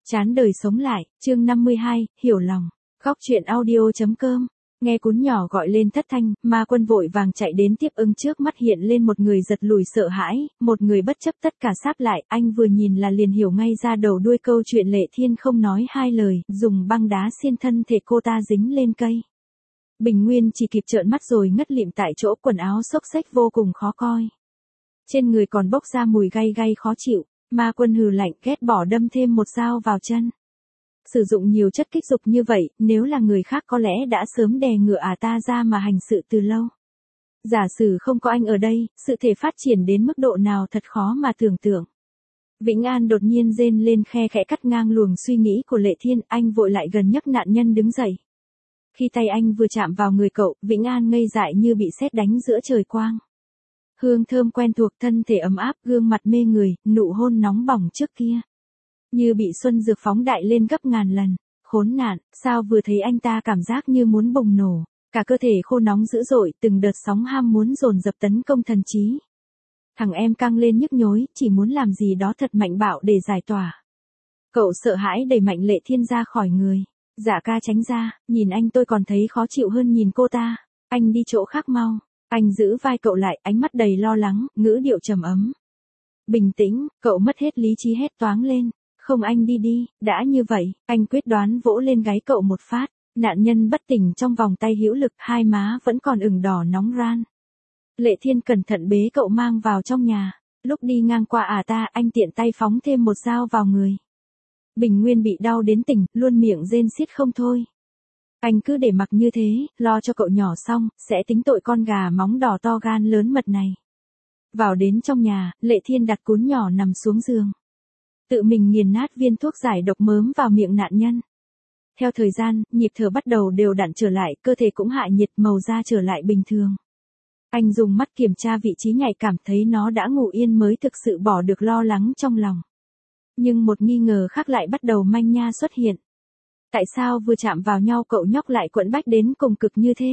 Chán đời sống lại, chương 52, hiểu lòng. Góc truyện audio.com. Nghe cún nhỏ gọi lên thất thanh, Ma Quân vội vàng chạy đến tiếp ứng, trước mắt hiện lên một người giật lùi sợ hãi, một người bất chấp tất cả sáp lại, anh vừa nhìn là liền hiểu ngay ra đầu đuôi câu chuyện. Lệ Thiên không nói hai lời, dùng băng đá xiên thân thể cô ta dính lên cây. Bình Nguyên chỉ kịp trợn mắt rồi ngất lịm tại chỗ, quần áo xốc xếch vô cùng khó coi. Trên người còn bốc ra mùi gay gay khó chịu. Ma Quân hừ lạnh, ghét bỏ đâm thêm một dao vào chân. Sử dụng nhiều chất kích dục như vậy, nếu là người khác có lẽ đã sớm đè ngựa ta ra mà hành sự từ lâu. Giả sử không có anh ở đây, sự thể phát triển đến mức độ nào thật khó mà tưởng tượng. Vĩnh An đột nhiên rên lên, khe khẽ cắt ngang luồng suy nghĩ của Lệ Thiên, anh vội lại gần nhấc nạn nhân đứng dậy. Khi tay anh vừa chạm vào người cậu, Vĩnh An ngây dại như bị sét đánh giữa trời quang. Hương thơm quen thuộc, thân thể ấm áp, gương mặt mê người, nụ hôn nóng bỏng trước kia. Như bị xuân dược phóng đại lên gấp ngàn lần. Khốn nạn, sao vừa thấy anh ta cảm giác như muốn bùng nổ. Cả cơ thể khô nóng dữ dội, từng đợt sóng ham muốn dồn dập tấn công thần trí. Thằng em căng lên nhức nhối, chỉ muốn làm gì đó thật mạnh bạo để giải tỏa. Cậu sợ hãi đẩy mạnh Lệ Thiên ra khỏi người. Dạ ca tránh ra, nhìn anh tôi còn thấy khó chịu hơn nhìn cô ta. Anh đi chỗ khác mau. Anh giữ vai cậu lại, ánh mắt đầy lo lắng, ngữ điệu trầm ấm. Bình tĩnh, cậu mất hết lý trí hét toáng lên. Không, anh đi đi, đã như vậy, anh quyết đoán vỗ lên gáy cậu một phát. Nạn nhân bất tỉnh trong vòng tay hữu lực, hai má vẫn còn ửng đỏ nóng ran. Lệ Thiên cẩn thận bế cậu mang vào trong nhà. Lúc đi ngang qua anh tiện tay phóng thêm một dao vào người. Bình Nguyên bị đau đến tỉnh, luôn miệng rên xiết không thôi. Anh cứ để mặc như thế, lo cho cậu nhỏ xong, sẽ tính tội con gà móng đỏ to gan lớn mật này. Vào đến trong nhà, Lệ Thiên đặt cún nhỏ nằm xuống giường. Tự mình nghiền nát viên thuốc giải độc mớm vào miệng nạn nhân. Theo thời gian, nhịp thở bắt đầu đều đặn trở lại, cơ thể cũng hạ nhiệt, màu da trở lại bình thường. Anh dùng mắt kiểm tra vị trí nhạy cảm, thấy nó đã ngủ yên mới thực sự bỏ được lo lắng trong lòng. Nhưng một nghi ngờ khác lại bắt đầu manh nha xuất hiện. Tại sao vừa chạm vào nhau cậu nhóc lại quẫn bách đến cùng cực như thế?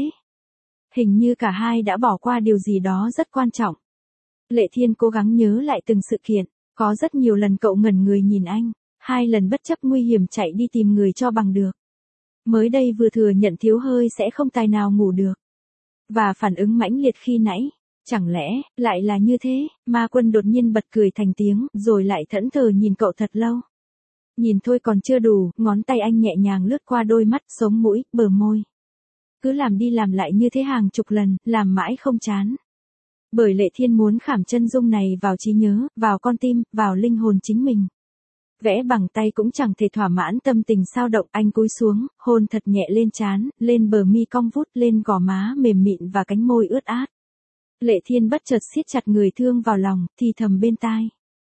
Hình như cả hai đã bỏ qua điều gì đó rất quan trọng. Lệ Thiên cố gắng nhớ lại từng sự kiện. Có rất nhiều lần cậu ngẩn người nhìn anh, 2 lần bất chấp nguy hiểm chạy đi tìm người cho bằng được. Mới đây vừa thừa nhận thiếu hơi sẽ không tài nào ngủ được. Và phản ứng mãnh liệt khi nãy, chẳng lẽ lại là như thế? Ma Quân đột nhiên bật cười thành tiếng, rồi lại thẫn thờ nhìn cậu thật lâu. Nhìn thôi còn chưa đủ, ngón tay anh nhẹ nhàng lướt qua đôi mắt, sống mũi, bờ môi. Cứ làm đi làm lại như thế hàng chục lần, làm mãi không chán. Bởi Lệ Thiên muốn khảm chân dung này vào trí nhớ, vào con tim, vào linh hồn chính mình. Vẽ bằng tay cũng chẳng thể thỏa mãn tâm tình sao động, anh cúi xuống, hôn thật nhẹ lên trán, lên bờ mi cong vút, lên gò má mềm mịn và cánh môi ướt át. Lệ Thiên bất chợt siết chặt người thương vào lòng, thì thầm bên tai.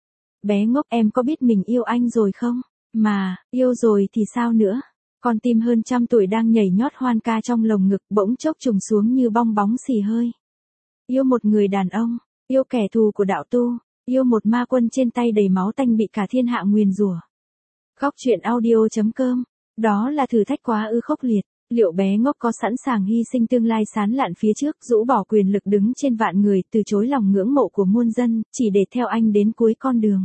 Bé ngốc, em có biết mình yêu anh rồi không? Mà, yêu rồi thì sao nữa? Con tim hơn 100 tuổi đang nhảy nhót hoan ca trong lồng ngực, bỗng chốc trùng xuống như bong bóng xì hơi. Yêu một người đàn ông, yêu kẻ thù của đạo tu, yêu một ma quân trên tay đầy máu tanh bị cả thiên hạ nguyền rủa. Góc truyện audio.com. Đó là thử thách quá ư khốc liệt. Liệu bé ngốc có sẵn sàng hy sinh tương lai sáng lạn phía trước, rũ bỏ quyền lực đứng trên vạn người, từ chối lòng ngưỡng mộ của muôn dân, chỉ để theo anh đến cuối con đường?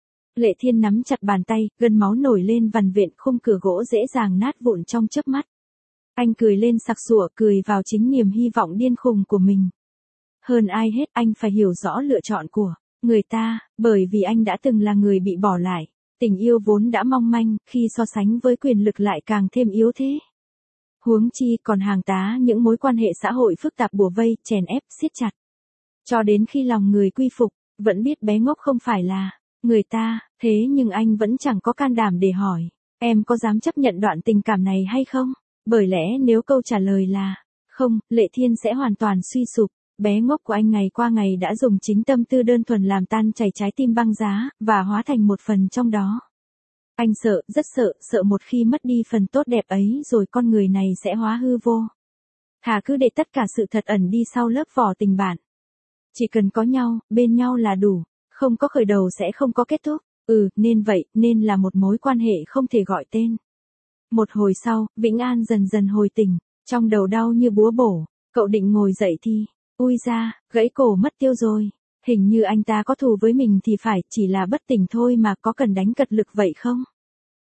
Lệ Thiên nắm chặt bàn tay, gân máu nổi lên vằn vện, khung cửa gỗ dễ dàng nát vụn trong chớp mắt. Anh cười lên sặc sụa, cười vào chính niềm hy vọng điên khùng của mình. Hơn ai hết anh phải hiểu rõ lựa chọn của người ta, bởi vì anh đã từng là người bị bỏ lại. Tình yêu vốn đã mong manh, khi so sánh với quyền lực lại càng thêm yếu thế. Huống chi còn hàng tá những mối quan hệ xã hội phức tạp bủa vây, chèn ép, siết chặt. Cho đến khi lòng người quy phục, vẫn biết bé ngốc không phải là người ta, thế nhưng anh vẫn chẳng có can đảm để hỏi. Em có dám chấp nhận đoạn tình cảm này hay không? Bởi lẽ nếu câu trả lời là không, Lệ Thiên sẽ hoàn toàn suy sụp. Bé ngốc của anh ngày qua ngày đã dùng chính tâm tư đơn thuần làm tan chảy trái tim băng giá, và hóa thành một phần trong đó. Anh sợ, rất sợ, sợ một khi mất đi phần tốt đẹp ấy rồi con người này sẽ hóa hư vô. Thà cứ để tất cả sự thật ẩn đi sau lớp vỏ tình bạn. Chỉ cần có nhau, bên nhau là đủ. Không có khởi đầu sẽ không có kết thúc. Nên vậy, nên là một mối quan hệ không thể gọi tên. Một hồi sau, Vĩnh An dần dần hồi tỉnh, trong đầu đau như búa bổ. Cậu định ngồi dậy thì, ui ra, gãy cổ mất tiêu rồi. Hình như anh ta có thù với mình thì phải, chỉ là bất tỉnh thôi mà, có cần đánh cật lực vậy không?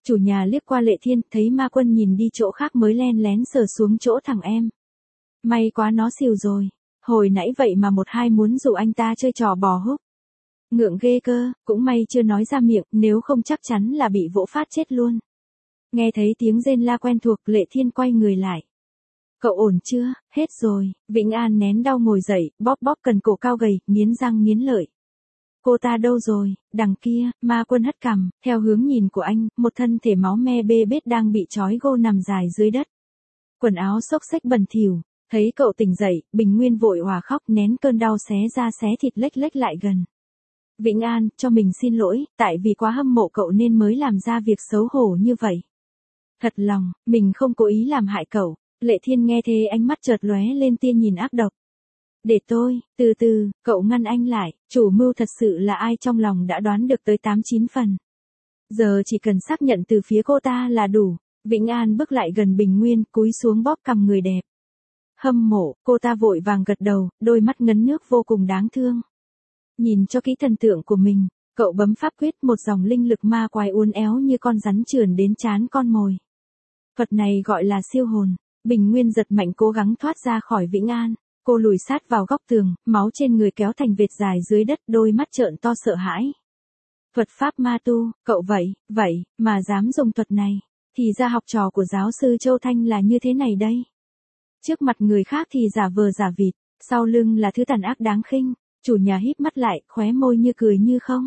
Chủ nhà liếc qua Lệ Thiên, thấy ma quân nhìn đi chỗ khác mới len lén sờ xuống chỗ thằng em. May quá nó xỉu rồi. Hồi nãy vậy mà một hai muốn dụ anh ta chơi trò bò húc. Ngượng ghê cơ, cũng may chưa nói ra miệng, nếu không chắc chắn là bị vỗ phát chết luôn. Nghe thấy tiếng rên la quen thuộc, Lệ Thiên quay người lại. Cậu ổn chưa? Hết rồi. Vĩnh An nén đau ngồi dậy, bóp bóp cần cổ cao gầy, nghiến răng nghiến lợi. Cô ta đâu rồi? Đằng kia, ma quân hất cằm, theo hướng nhìn của anh, một thân thể máu me bê bết đang bị trói gô nằm dài dưới đất. Quần áo xốc xếch bẩn thỉu. Thấy cậu tỉnh dậy, Bình Nguyên vội hòa khóc nén cơn đau xé da xé thịt lếch lếch lại gần. Vĩnh An, cho mình xin lỗi, tại vì quá hâm mộ cậu nên mới làm ra việc xấu hổ như vậy. Thật lòng, mình không cố ý làm hại cậu. Lệ Thiên nghe thế ánh mắt chợt lóe lên tia nhìn ác độc. Để tôi, từ từ, cậu ngăn anh lại, chủ mưu thật sự là ai trong lòng đã đoán được tới 8-9 phần. Giờ chỉ cần xác nhận từ phía cô ta là đủ. Vĩnh An bước lại gần Bình Nguyên, cúi xuống bóp cằm người đẹp. Hâm mộ, cô ta vội vàng gật đầu, đôi mắt ngấn nước vô cùng đáng thương. Nhìn cho kỹ thần tượng của mình, cậu bấm pháp quyết, một dòng linh lực ma quái uốn éo như con rắn trườn đến trán con mồi. Vật này gọi là siêu hồn. Bình Nguyên giật mạnh cố gắng thoát ra khỏi Vĩnh An. Cô lùi sát vào góc tường, máu trên người kéo thành vệt dài dưới đất, đôi mắt trợn to sợ hãi. Thuật pháp ma tu, cậu vậy, mà dám dùng thuật này. Thì ra học trò của giáo sư Châu Thanh là như thế này đây. Trước mặt người khác thì giả vờ giả vịt, sau lưng là thứ tàn ác đáng khinh. Chủ nhà híp mắt lại, khóe môi như cười như không.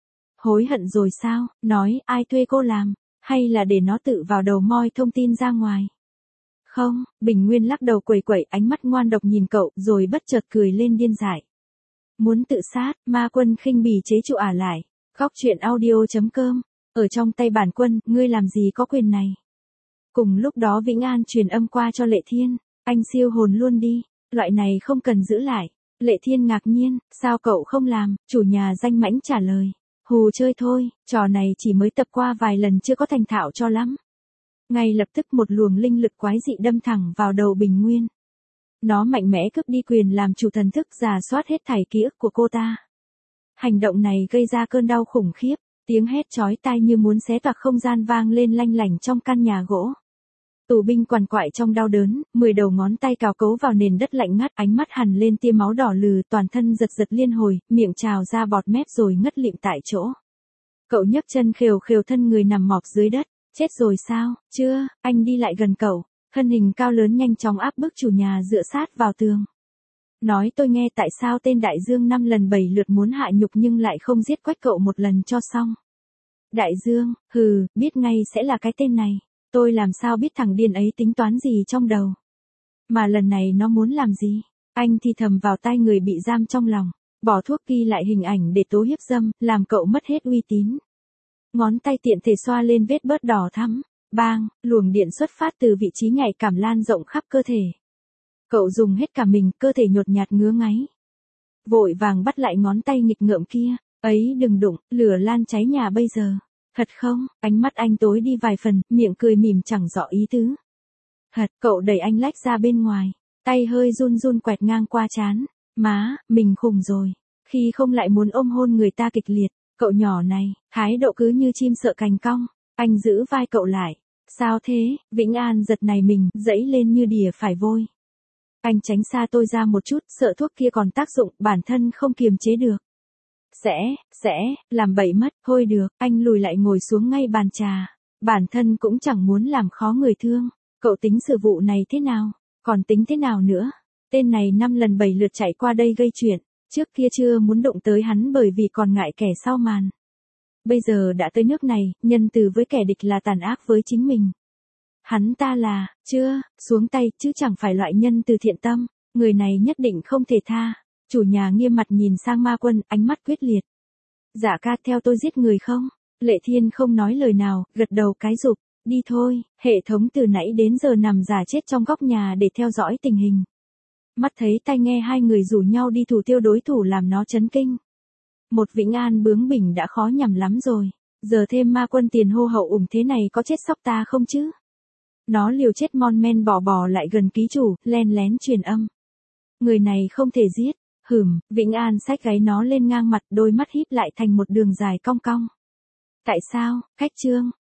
Hối hận rồi sao, nói ai thuê cô làm, hay là để nó tự vào đầu moi thông tin ra ngoài. Không, Bình Nguyên lắc đầu quẩy quẩy, ánh mắt ngoan độc nhìn cậu, rồi bất chợt cười lên điên dại. Muốn tự sát, ma quân khinh bỉ chế trụ ả lại. Góc truyện audio.com, ở trong tay bản quân, ngươi làm gì có quyền này. Cùng lúc đó Vĩnh An truyền âm qua cho Lệ Thiên, anh siêu hồn luôn đi, loại này không cần giữ lại. Lệ Thiên ngạc nhiên, sao cậu không làm, chủ nhà danh mãnh trả lời. Hù chơi thôi, trò này chỉ mới tập qua vài lần chưa có thành thạo cho lắm. Ngay lập tức một luồng linh lực quái dị đâm thẳng vào đầu Bình Nguyên. Nó mạnh mẽ cướp đi quyền làm chủ thần thức, rà soát hết thảy ký ức của cô ta. Hành động này gây ra cơn đau khủng khiếp, tiếng hét chói tai như muốn xé toạc không gian vang lên lanh lảnh trong căn nhà gỗ. Tù binh quằn quại trong đau đớn, 10 đầu ngón tay cào cấu vào nền đất lạnh ngắt, ánh mắt hằn lên tia máu đỏ lừ, toàn thân giật giật liên hồi, miệng trào ra bọt mép rồi ngất lịm tại chỗ. Cậu nhấc chân khều khều thân người nằm mọp dưới đất. Chết rồi sao? Chưa, anh đi lại gần cậu, thân hình cao lớn nhanh chóng áp bức chủ nhà dựa sát vào tường. Nói tôi nghe tại sao tên Đại Dương 5 lần 7 lượt muốn hạ nhục nhưng lại không giết quách cậu một lần cho xong. Đại Dương, hừ, biết ngay sẽ là cái tên này. Tôi làm sao biết thằng điên ấy tính toán gì trong đầu. Mà lần này nó muốn làm gì? Anh thì thầm vào tai người bị giam trong lòng. Bỏ thuốc ghi lại hình ảnh để tố hiếp dâm, làm cậu mất hết uy tín. Ngón tay tiện thể xoa lên vết bớt đỏ thắm. Bang, luồng điện xuất phát từ vị trí nhạy cảm lan rộng khắp cơ thể. Cậu dùng hết cả mình, cơ thể nhột nhạt ngứa ngáy. Vội vàng bắt lại ngón tay nghịch ngợm kia. Ấy đừng đụng, lửa lan cháy nhà bây giờ. Thật không? Ánh mắt anh tối đi vài phần, miệng cười mỉm chẳng rõ ý tứ. Thật, cậu đẩy anh lách ra bên ngoài. Tay hơi run run quẹt ngang qua trán. Má, mình khùng rồi. Khi không lại muốn ôm hôn người ta kịch liệt. Cậu nhỏ này, thái độ cứ như chim sợ cành cong. Anh giữ vai cậu lại. Sao thế? Vĩnh An giật này mình, dẫy lên như đỉa phải vôi. Anh tránh xa tôi ra một chút, sợ thuốc kia còn tác dụng, bản thân không kiềm chế được. Sẽ, làm bậy mất, thôi được, anh lùi lại ngồi xuống ngay bàn trà. Bản thân cũng chẳng muốn làm khó người thương. Cậu tính sự vụ này thế nào? Còn tính thế nào nữa? Tên này 5 lần 7 lượt chạy qua đây gây chuyện. Trước kia chưa muốn đụng tới hắn bởi vì còn ngại kẻ sau màn. Bây giờ đã tới nước này, nhân từ với kẻ địch là tàn ác với chính mình. Hắn ta là, chưa, xuống tay, chứ chẳng phải loại nhân từ thiện tâm. Người này nhất định không thể tha. Chủ nhà nghiêm mặt nhìn sang ma quân, ánh mắt quyết liệt. Dạ ca theo tôi giết người không? Lệ Thiên không nói lời nào, gật đầu cái rụp. Đi thôi, hệ thống từ nãy đến giờ nằm giả chết trong góc nhà để theo dõi tình hình. Mắt thấy tai nghe hai người rủ nhau đi thủ tiêu đối thủ làm nó chấn kinh. Một Vĩnh An bướng bỉnh đã khó nhằn lắm rồi. Giờ thêm ma quân tiền hô hậu ủng thế này có chết sóc ta không chứ? Nó liều chết mon men bò lại gần ký chủ, len lén truyền âm. Người này không thể giết. Vĩnh An xách gáy nó lên ngang mặt, đôi mắt híp lại thành một đường dài cong cong. Tại sao? Khách Trương,